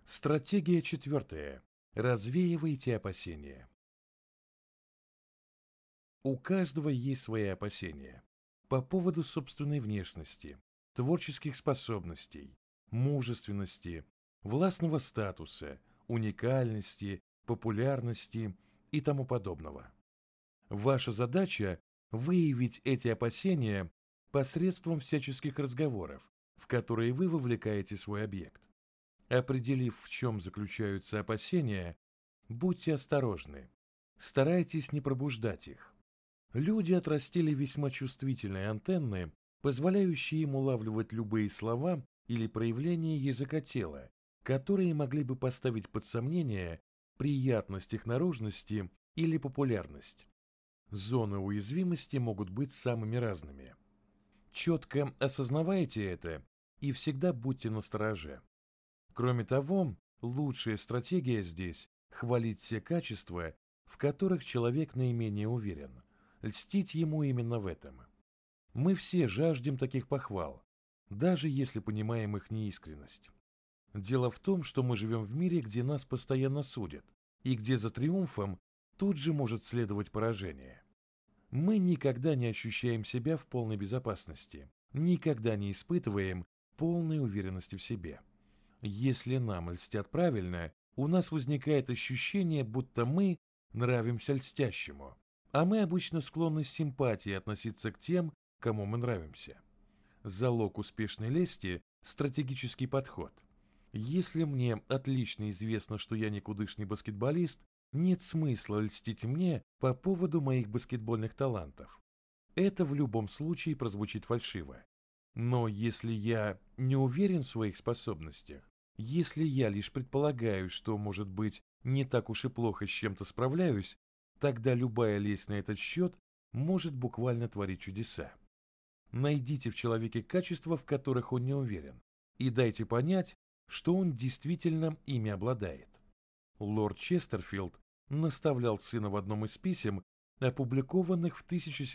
Стратегия четвертая. Развеивайте опасения. У каждого есть свои опасения по поводу собственной внешности, творческих способностей, мужественности, властного статуса, уникальности, популярности и тому подобного. Ваша задача – выявить эти опасения посредством всяческих разговоров, в которые вы вовлекаете свой объект. Определив, в чем заключаются опасения, будьте осторожны, старайтесь не пробуждать их. Люди отрастили весьма чувствительные антенны, позволяющие им улавливать любые слова или проявления языка тела, которые могли бы поставить под сомнение приятность их наружности или популярность. Зоны уязвимости могут быть самыми разными. Четко осознавайте это и всегда будьте настороже. Кроме того, лучшая стратегия здесь – хвалить все качества, в которых человек наименее уверен, льстить ему именно в этом. Мы все жаждем таких похвал, даже если понимаем их неискренность. Дело в том, что мы живем в мире, где нас постоянно судят, и где за триумфом тут же может следовать поражение. Мы никогда не ощущаем себя в полной безопасности, никогда не испытываем полной уверенности в себе. Если нам льстят правильно, у нас возникает ощущение, будто мы нравимся льстящему, а мы обычно склонны с симпатией относиться к тем, кому мы нравимся. Залог успешной лести – стратегический подход. Если мне отлично известно, что я никудышный баскетболист, нет смысла льстить мне по поводу моих баскетбольных талантов. Это в любом случае прозвучит фальшиво. Но если я не уверен в своих способностях, если я лишь предполагаю, что, может быть, не так уж и плохо с чем-то справляюсь, тогда любая лесть на этот счет может буквально творить чудеса. Найдите в человеке качества, в которых он не уверен, и дайте понять, что он действительно ими обладает. Лорд Честерфилд наставлял сына в одном из писем, опубликованных в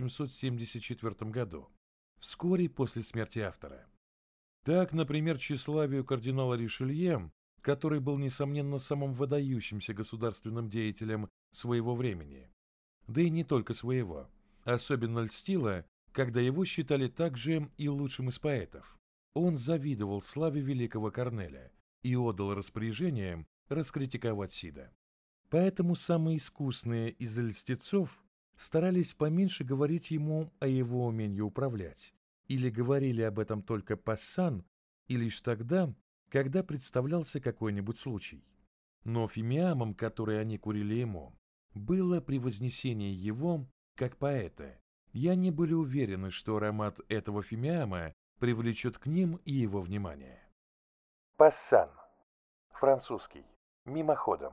1774 году, вскоре после смерти автора. Так, например, тщеславию кардинала Ришелье, который был, несомненно, самым выдающимся государственным деятелем своего времени, да и не только своего, особенно льстило, когда его считали также и лучшим из поэтов. Он завидовал славе великого Корнеля и отдал распоряжение раскритиковать Сида. Поэтому самые искусные из льстецов старались поменьше говорить ему о его умении управлять, или говорили об этом только пассан, и лишь тогда, когда представлялся какой-нибудь случай. Но фимиамом, который они курили ему, было превознесение его как поэта, и они были уверены, что аромат этого фимиама привлечет к ним и его внимание. Пассан. Французский. Мимоходом.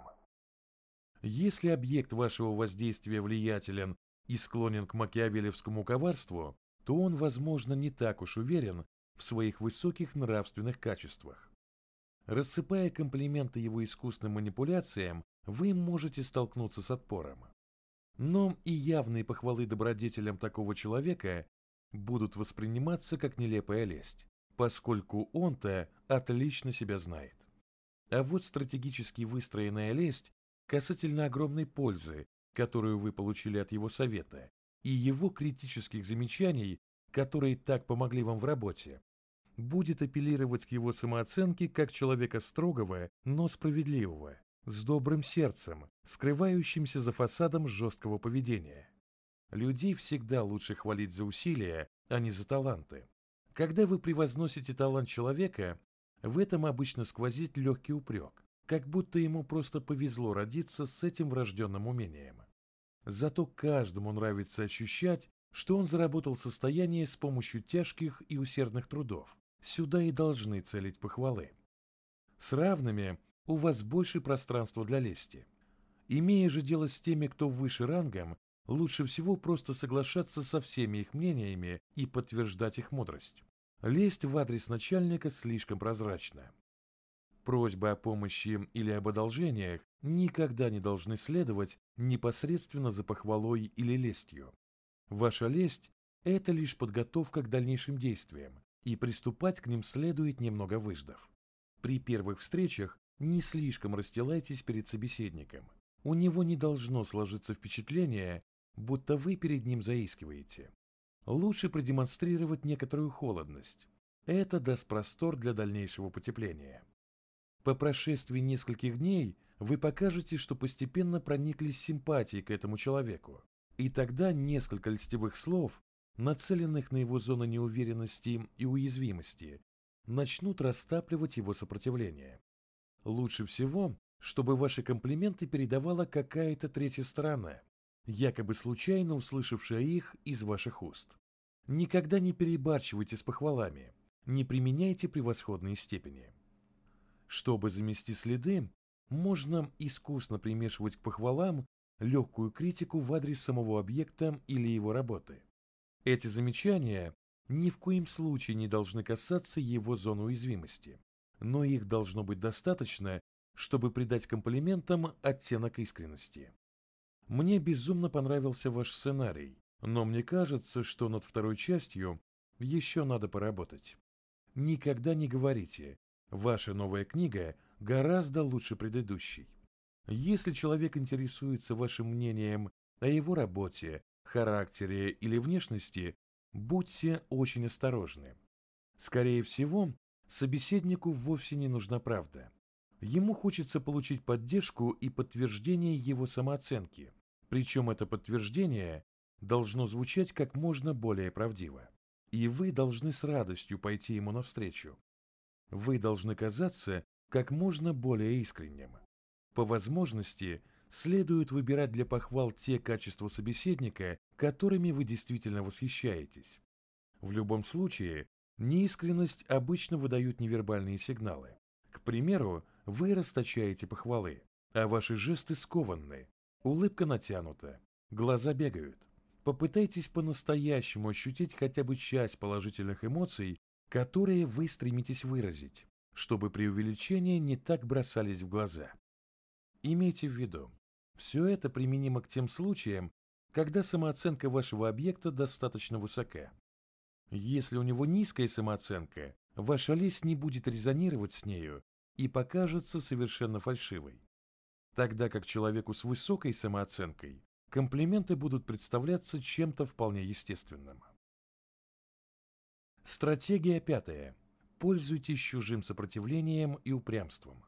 Если объект вашего воздействия влиятелен и склонен к макиавелевскому коварству, то он, возможно, не так уж уверен в своих высоких нравственных качествах. Рассыпая комплименты его искусным манипуляциям, вы можете столкнуться с отпором. Но и явные похвалы добродетелям такого человека будут восприниматься как нелепая лесть, поскольку он-то отлично себя знает. А вот стратегически выстроенная лесть касательно огромной пользы, которую вы получили от его совета, и его критических замечаний, которые так помогли вам в работе, будет апеллировать к его самооценке как человека строгого, но справедливого, с добрым сердцем, скрывающимся за фасадом жесткого поведения. Людей всегда лучше хвалить за усилия, а не за таланты. Когда вы превозносите талант человека, в этом обычно сквозит легкий упрек, как будто ему просто повезло родиться с этим врожденным умением. Зато каждому нравится ощущать, что он заработал состояние с помощью тяжких и усердных трудов. Сюда и должны целить похвалы. С равными у вас больше пространства для лести. Имея же дело с теми, кто выше рангом, лучше всего просто соглашаться со всеми их мнениями и подтверждать их мудрость. Лесть в адрес начальника слишком прозрачна. Просьбы о помощи или об одолжениях никогда не должны следовать непосредственно за похвалой или лестью. Ваша лесть – это лишь подготовка к дальнейшим действиям, и приступать к ним следует немного выждав. При первых встречах не слишком расстилайтесь перед собеседником. У него не должно сложиться впечатление, будто вы перед ним заискиваете. Лучше продемонстрировать некоторую холодность. Это даст простор для дальнейшего потепления. По прошествии нескольких дней вы покажете, что постепенно прониклись симпатией к этому человеку, и тогда несколько льстивых слов, нацеленных на его зоны неуверенности и уязвимости, начнут растапливать его сопротивление. Лучше всего, чтобы ваши комплименты передавала какая-то третья сторона, якобы случайно услышавшая их из ваших уст. Никогда не перебарщивайте с похвалами, не применяйте превосходные степени. Чтобы замести следы, можно искусно примешивать к похвалам легкую критику в адрес самого объекта или его работы. Эти замечания ни в коем случае не должны касаться его зоны уязвимости, но их должно быть достаточно, чтобы придать комплиментам оттенок искренности. Мне безумно понравился ваш сценарий, но мне кажется, что над второй частью еще надо поработать. Никогда не говорите: ваша новая книга гораздо лучше предыдущей. Если человек интересуется вашим мнением о его работе, характере или внешности, будьте очень осторожны. Скорее всего, собеседнику вовсе не нужна правда. Ему хочется получить поддержку и подтверждение его самооценки, причем это подтверждение должно звучать как можно более правдиво. И вы должны с радостью пойти ему навстречу. Вы должны казаться как можно более искренним. По возможности, следует выбирать для похвал те качества собеседника, которыми вы действительно восхищаетесь. В любом случае, неискренность обычно выдают невербальные сигналы. К примеру, вы расточаете похвалы, а ваши жесты скованны, улыбка натянута, глаза бегают. Попытайтесь по-настоящему ощутить хотя бы часть положительных эмоций, которые вы стремитесь выразить, чтобы преувеличения не так бросались в глаза. Имейте в виду, все это применимо к тем случаям, когда самооценка вашего объекта достаточно высока. Если у него низкая самооценка, ваша лесть не будет резонировать с нею и покажется совершенно фальшивой. Тогда как человеку с высокой самооценкой комплименты будут представляться чем-то вполне естественным. Стратегия 5. Пользуйтесь чужим сопротивлением и упрямством.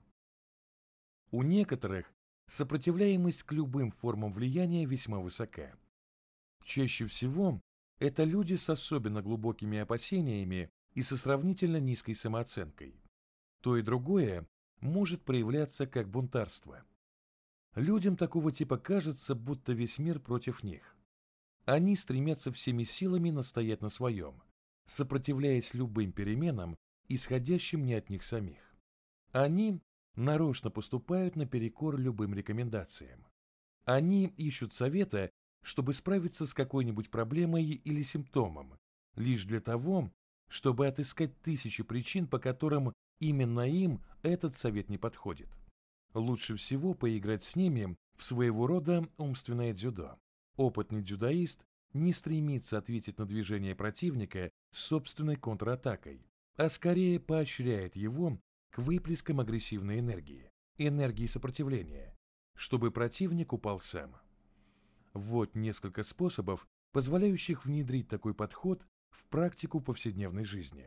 У некоторых сопротивляемость к любым формам влияния весьма высока. Чаще всего это люди с особенно глубокими опасениями и со сравнительно низкой самооценкой. То и другое может проявляться как бунтарство. Людям такого типа кажется, будто весь мир против них. Они стремятся всеми силами настоять на своем, сопротивляясь любым переменам, исходящим не от них самих. Они нарочно поступают наперекор любым рекомендациям. Они ищут совета, чтобы справиться с какой-нибудь проблемой или симптомом, лишь для того, чтобы отыскать тысячи причин, по которым именно им этот совет не подходит. Лучше всего поиграть с ними в своего рода умственное дзюдо. Опытный дзюдоист не стремится ответить на движение противника собственной контратакой, а скорее поощряет его к выплескам агрессивной энергии сопротивления, чтобы противник упал сам. Вот несколько способов, позволяющих внедрить такой подход в практику повседневной жизни.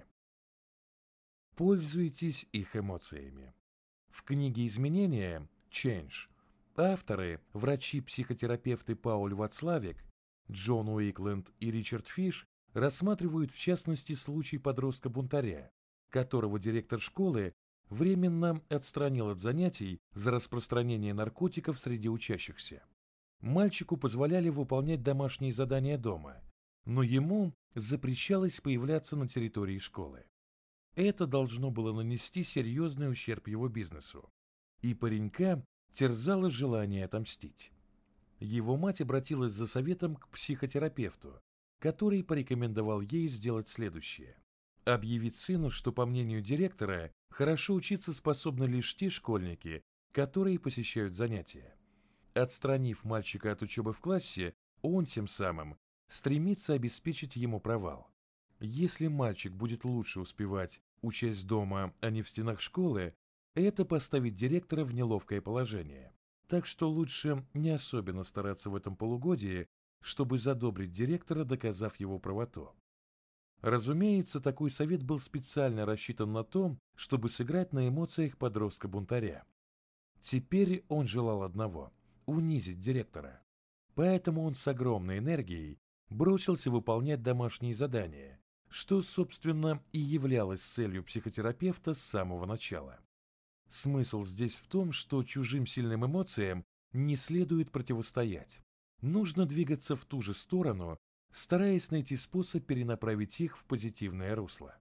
Пользуйтесь их эмоциями. В книге «Изменения» Change авторы, врачи-психотерапевты Пауль Вацлавик, Джон Уикленд и Ричард Фиш рассматривают в частности случай подростка-бунтаря, которого директор школы временно отстранил от занятий за распространение наркотиков среди учащихся. Мальчику позволяли выполнять домашние задания дома, но ему запрещалось появляться на территории школы. Это должно было нанести серьезный ущерб его бизнесу, и паренька терзало желание отомстить. Его мать обратилась за советом к психотерапевту, который порекомендовал ей сделать следующее: объявить сыну, что, по мнению директора, хорошо учиться способны лишь те школьники, которые посещают занятия. Отстранив мальчика от учебы в классе, он тем самым стремится обеспечить ему провал. Если мальчик будет лучше успевать, учась дома, а не в стенах школы, это поставить директора в неловкое положение. Так что лучше не особенно стараться в этом полугодии, чтобы задобрить директора, доказав его правоту. Разумеется, такой совет был специально рассчитан на то, чтобы сыграть на эмоциях подростка-бунтаря. Теперь он желал одного – унизить директора. Поэтому он с огромной энергией бросился выполнять домашние задания, что, собственно, и являлось целью психотерапевта с самого начала. Смысл здесь в том, что чужим сильным эмоциям не следует противостоять. Нужно двигаться в ту же сторону, стараясь найти способ перенаправить их в позитивное русло.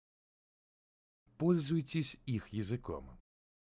Пользуйтесь их языком.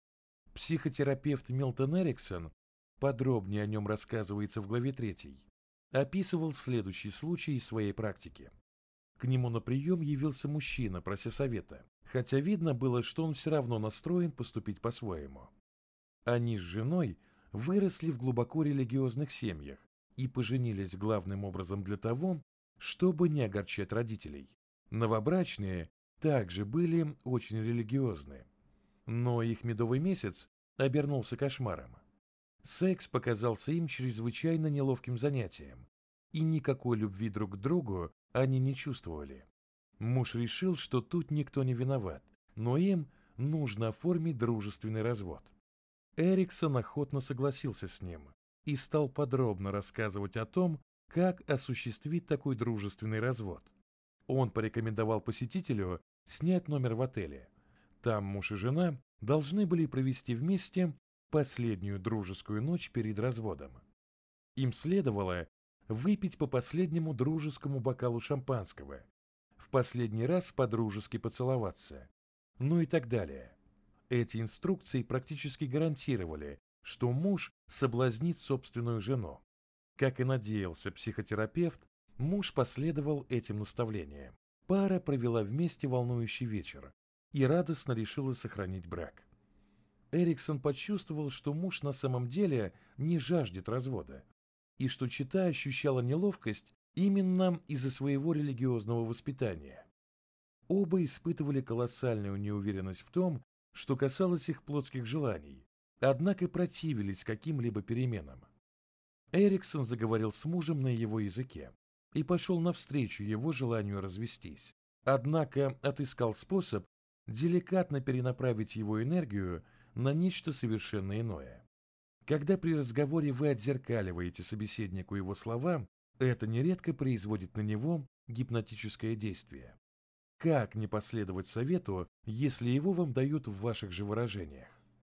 Психотерапевт Милтон Эриксон, подробнее о нем рассказывается в главе 3, описывал следующий случай из своей практики. К нему на прием явился мужчина, прося совета, хотя видно было, что он все равно настроен поступить по-своему. Они с женой выросли в глубоко религиозных семьях и поженились главным образом для того, чтобы не огорчать родителей. Новобрачные также были очень религиозны, но их медовый месяц обернулся кошмаром. Секс показался им чрезвычайно неловким занятием, и никакой любви друг к другу они не чувствовали. Муж решил, что тут никто не виноват, но им нужно оформить дружественный развод. Эриксон охотно согласился с ним и стал подробно рассказывать о том, как осуществить такой дружественный развод. Он порекомендовал посетителю снять номер в отеле. Там муж и жена должны были провести вместе последнюю дружескую ночь перед разводом. Им следовало выпить по последнему дружескому бокалу шампанского, в последний раз по-дружески поцеловаться, ну и так далее. Эти инструкции практически гарантировали, что муж соблазнит собственную жену. Как и надеялся психотерапевт, муж последовал этим наставлениям. Пара провела вместе волнующий вечер и радостно решила сохранить брак. Эриксон почувствовал, что муж на самом деле не жаждет развода, и что чета ощущала неловкость именно из-за своего религиозного воспитания. Оба испытывали колоссальную неуверенность в том, что касалось их плотских желаний, однако противились каким-либо переменам. Эриксон заговорил с мужем на его языке и пошел навстречу его желанию развестись, однако отыскал способ деликатно перенаправить его энергию на нечто совершенно иное. Когда при разговоре вы отзеркаливаете собеседнику его слова, это нередко производит на него гипнотическое действие. Как не последовать совету, если его вам дают в ваших же выражениях?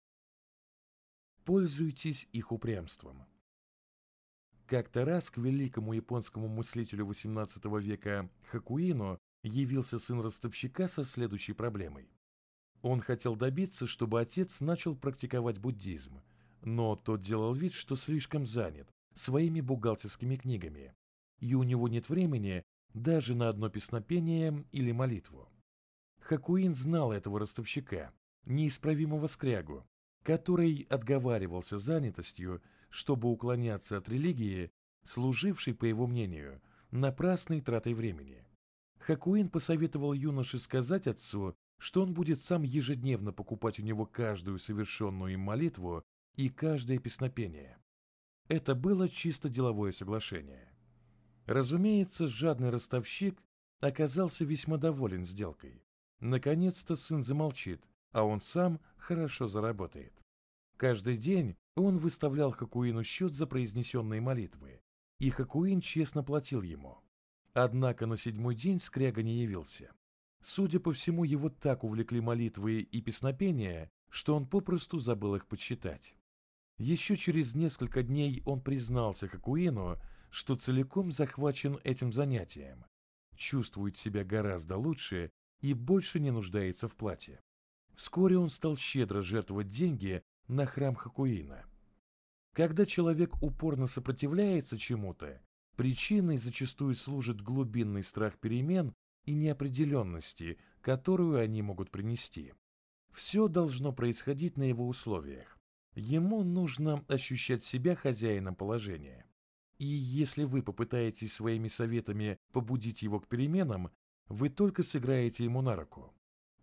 Пользуйтесь их упрямством. Как-то раз к великому японскому мыслителю XVIII века Хакуину явился сын ростовщика со следующей проблемой. Он хотел добиться, чтобы отец начал практиковать буддизм, но тот делал вид, что слишком занят своими бухгалтерскими книгами, и у него нет времени даже на одно песнопение или молитву. Хакуин знал этого ростовщика, неисправимого скрягу, который отговаривался занятостью, чтобы уклоняться от религии, служившей, по его мнению, напрасной тратой времени. Хакуин посоветовал юноше сказать отцу, что он будет сам ежедневно покупать у него каждую совершенную им молитву и каждое песнопение. Это было чисто деловое соглашение. Разумеется, жадный ростовщик оказался весьма доволен сделкой. Наконец-то сын замолчит, а он сам хорошо заработает. Каждый день он выставлял Хакуину счет за произнесенные молитвы, и Хакуин честно платил ему. Однако на 7-й день скряга не явился. Судя по всему, его так увлекли молитвы и песнопения, что он попросту забыл их подсчитать. Еще через несколько дней он признался Хакуину, что целиком захвачен этим занятием, чувствует себя гораздо лучше и больше не нуждается в плате. Вскоре он стал щедро жертвовать деньги на храм Хакуина. Когда человек упорно сопротивляется чему-то, причиной зачастую служит глубинный страх перемен и неопределенности, которую они могут принести. Все должно происходить на его условиях. Ему нужно ощущать себя хозяином положения. И если вы попытаетесь своими советами побудить его к переменам, вы только сыграете ему на руку.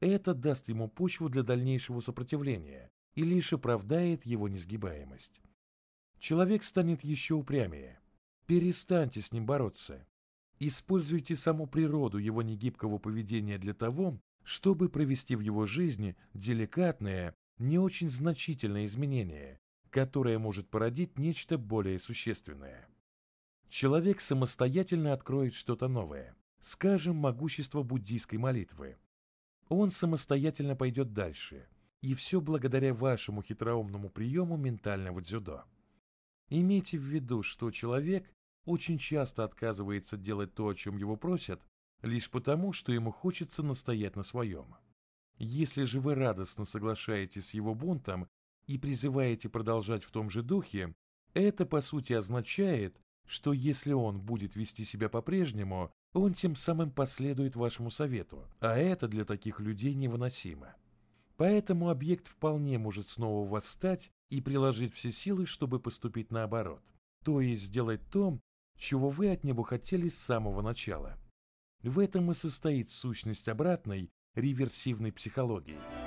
Это даст ему почву для дальнейшего сопротивления и лишь оправдает его несгибаемость. Человек станет еще упрямее. Перестаньте с ним бороться. Используйте саму природу его негибкого поведения для того, чтобы провести в его жизни деликатное, не очень значительное изменение, которое может породить нечто более существенное. Человек самостоятельно откроет что-то новое, скажем, могущество буддийской молитвы. Он самостоятельно пойдет дальше, и все благодаря вашему хитроумному приему ментального дзюдо. Имейте в виду, что человек очень часто отказывается делать то, о чем его просят, лишь потому, что ему хочется настоять на своем. Если же вы радостно соглашаетесь с его бунтом и призываете продолжать в том же духе, это по сути означает, что если он будет вести себя по-прежнему, он тем самым последует вашему совету, а это для таких людей невыносимо. Поэтому объект вполне может снова восстать и приложить все силы, чтобы поступить наоборот, то есть сделать то, чего вы от него хотели с самого начала. В этом и состоит сущность обратной, реверсивной психологии.